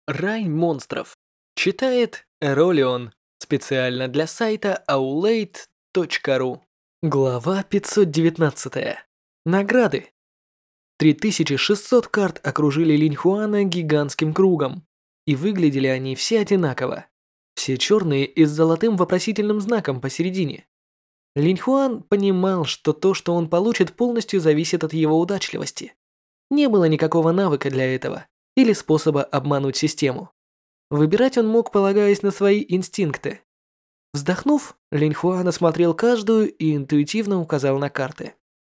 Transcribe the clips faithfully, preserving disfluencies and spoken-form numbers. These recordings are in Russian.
Рай монстров. Читает Эролион. Специально для сайта аулейт точка ру. Глава пятьсот девятнадцать. Награды. три тысячи шестьсот карт окружили Линьхуана гигантским кругом. И выглядели они все одинаково. Все черные и с золотым вопросительным знаком посередине. Линьхуан понимал, что то, что он получит, полностью зависит от его удачливости. Не было никакого навыка для этого или способа обмануть систему. Выбирать он мог, полагаясь на свои инстинкты. Вздохнув, Линьхуан осмотрел каждую и интуитивно указал на карты.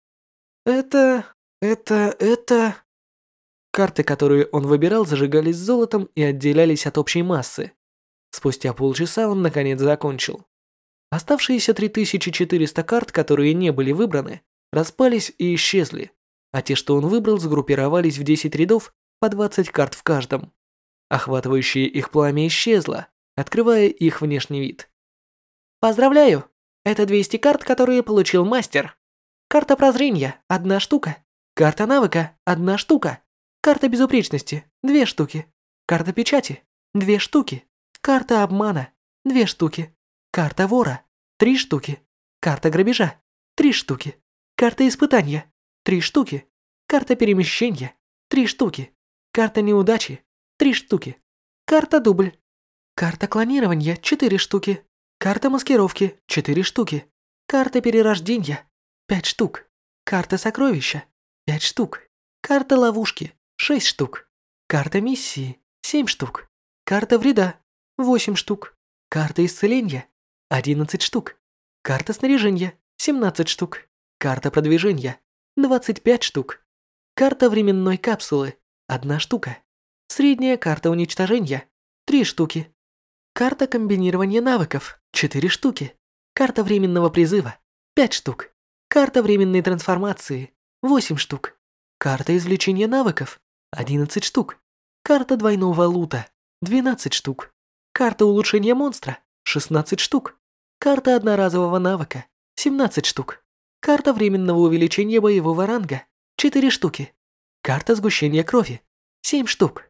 Это... это... это... Карты, которые он выбирал, зажигались золотом и отделялись от общей массы. Спустя полчаса он наконец закончил. Оставшиеся три тысячи четыреста карт, которые не были выбраны, распались и исчезли, а те, что он выбрал, сгруппировались в десять рядов по двадцать карт в каждом. Охватывающее их пламя исчезло, открывая их внешний вид. Поздравляю! Это двести карт, которые получил мастер. Карта прозрения – одна штука. Карта навыка – одна штука. Карта безупречности – две штуки. Карта печати – две штуки. Карта обмана – две штуки. Карта вора – три штуки. Карта грабежа – три штуки. Карта испытания – три штуки. Карта перемещения – три штуки. Карта неудачи – три штуки. Карта дубль. Карта клонирования – четыре штуки. Карта маскировки – четыре штуки. Карта перерождения – пять штук. Карта сокровища – пять штук. Карта ловушки – шесть штук. Карта миссии – семь штук. Карта вреда – восемь штук. Карта исцеления – одиннадцать штук. Карта снаряжения – семнадцать штук. Карта продвижения – двадцать пять штук. Карта временной капсулы – одна штука. Средняя карта уничтожения – три штуки. Карта комбинирования навыков – четыре штуки. Карта временного призыва – пять штук. Карта временной трансформации – восемь штук. Карта извлечения навыков – одиннадцать штук. Карта двойного лута – двенадцать штук. Карта улучшения монстра – шестнадцать штук. Карта одноразового навыка – семнадцать штук. Карта временного увеличения боевого ранга – четыре штуки. Карта сгущения крови – семь штук.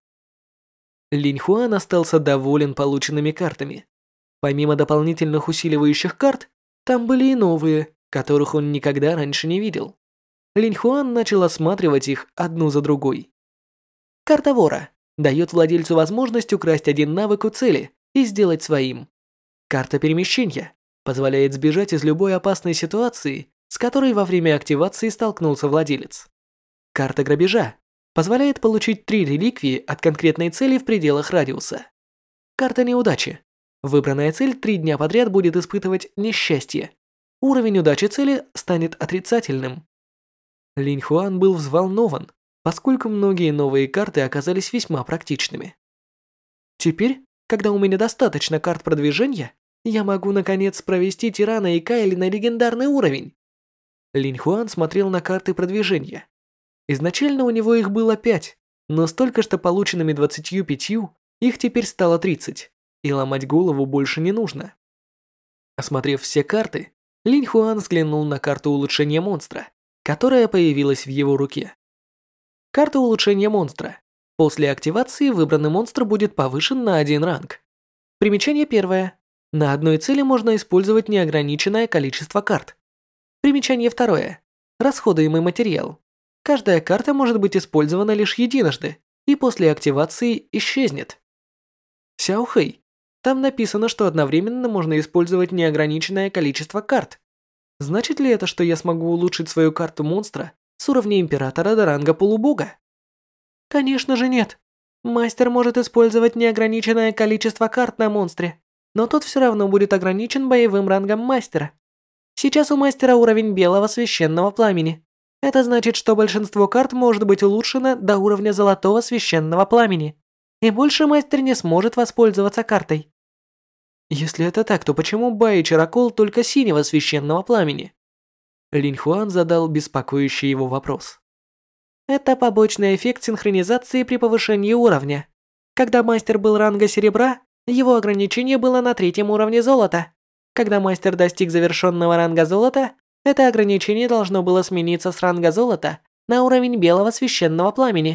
Линьхуан остался доволен полученными картами. Помимо дополнительных усиливающих карт, там были и новые, которых он никогда раньше не видел. Линьхуан начал осматривать их одну за другой. Карта вора дает владельцу возможность украсть один навык у цели и сделать своим. Карта перемещения позволяет сбежать из любой опасной ситуации, с которой во время активации столкнулся владелец. Карта грабежа позволяет получить три реликвии от конкретной цели в пределах радиуса. Карта неудачи. Выбранная цель три дня подряд будет испытывать несчастье. Уровень удачи цели станет отрицательным. Линьхуан был взволнован, поскольку многие новые карты оказались весьма практичными. Теперь, когда у меня достаточно карт продвижения, я могу наконец провести Тирана и Кайли на легендарный уровень. Линьхуан смотрел на карты продвижения. Изначально у него их было пять, но с только что полученными двадцатью пятью их теперь стало тридцать, и ломать голову больше не нужно. Осмотрев все карты, Линьхуан взглянул на карту улучшения монстра, которая появилась в его руке. Карта улучшения монстра. После активации выбранный монстр будет повышен на один ранг. Примечание первое. На одной цели можно использовать неограниченное количество карт. Примечание второе. Расходуемый материал. Каждая карта может быть использована лишь единожды и после активации исчезнет. Сяохэй. Там написано, что одновременно можно использовать неограниченное количество карт. Значит ли это, что я смогу улучшить свою карту монстра с уровня императора до ранга полубога? Конечно же нет. Мастер может использовать неограниченное количество карт на монстре, но тот все равно будет ограничен боевым рангом мастера. Сейчас у мастера уровень белого священного пламени. Это значит, что большинство карт может быть улучшено до уровня золотого священного пламени, и больше мастер не сможет воспользоваться картой. Если это так, то почему Бай и Чарокол только синего священного пламени? Линьхуан задал беспокоящий его вопрос. Это побочный эффект синхронизации при повышении уровня. Когда мастер был ранга серебра, его ограничение было на третьем уровне золота. Когда мастер достиг завершенного ранга золота, это ограничение должно было смениться с ранга золота на уровень белого священного пламени.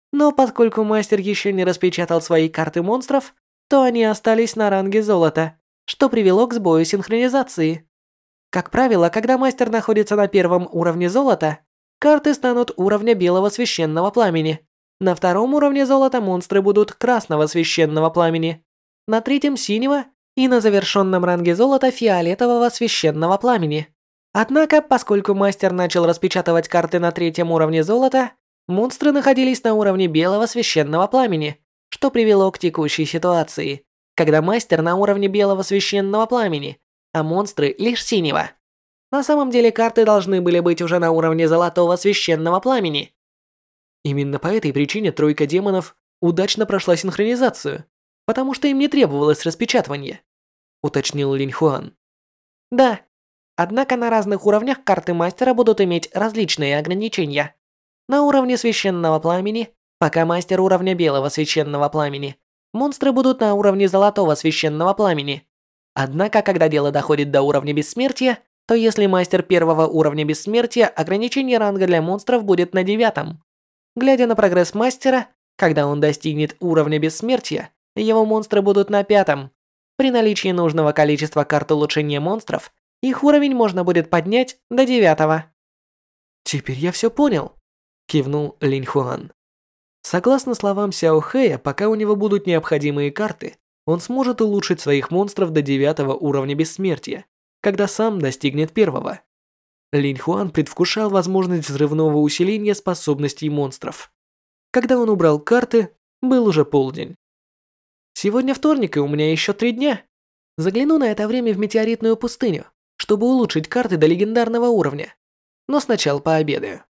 Но поскольку мастер еще не распечатал свои карты монстров, то они остались на ранге золота, что привело к сбою синхронизации. Как правило, когда мастер находится на первом уровне золота, карты станут уровня белого священного пламени. На втором уровне золота монстры будут красного священного пламени. На третьем синего и на завершенном ранге золота фиолетового священного пламени. Однако, поскольку мастер начал распечатывать карты на третьем уровне золота, монстры находились на уровне белого священного пламени, что привело к текущей ситуации, когда мастер на уровне белого священного пламени, а монстры лишь синего. На самом деле карты должны были быть уже на уровне золотого священного пламени. Именно по этой причине тройка демонов удачно прошла синхронизацию, потому что им не требовалось распечатывание, уточнил Линь Хуан. Да, однако на разных уровнях карты мастера будут иметь различные ограничения. На уровне священного пламени, пока мастер уровня белого священного пламени, монстры будут на уровне золотого священного пламени. Однако, когда дело доходит до уровня бессмертия, то если мастер первого уровня бессмертия, ограничение ранга для монстров будет на девятом. Глядя на прогресс мастера, когда он достигнет уровня бессмертия, его монстры будут на пятом. При наличии нужного количества карт улучшения монстров, их уровень можно будет поднять до девятого. Теперь я все понял, кивнул Линь Хуан. Согласно словам Сяо Хэя, пока у него будут необходимые карты, он сможет улучшить своих монстров до девятого уровня бессмертия, когда сам достигнет первого. Линь Хуан предвкушал возможность взрывного усиления способностей монстров. Когда он убрал карты, был уже полдень. Сегодня вторник, и у меня еще три дня. Загляну на это время в метеоритную пустыню, чтобы улучшить карты до легендарного уровня. Но сначала пообедаю.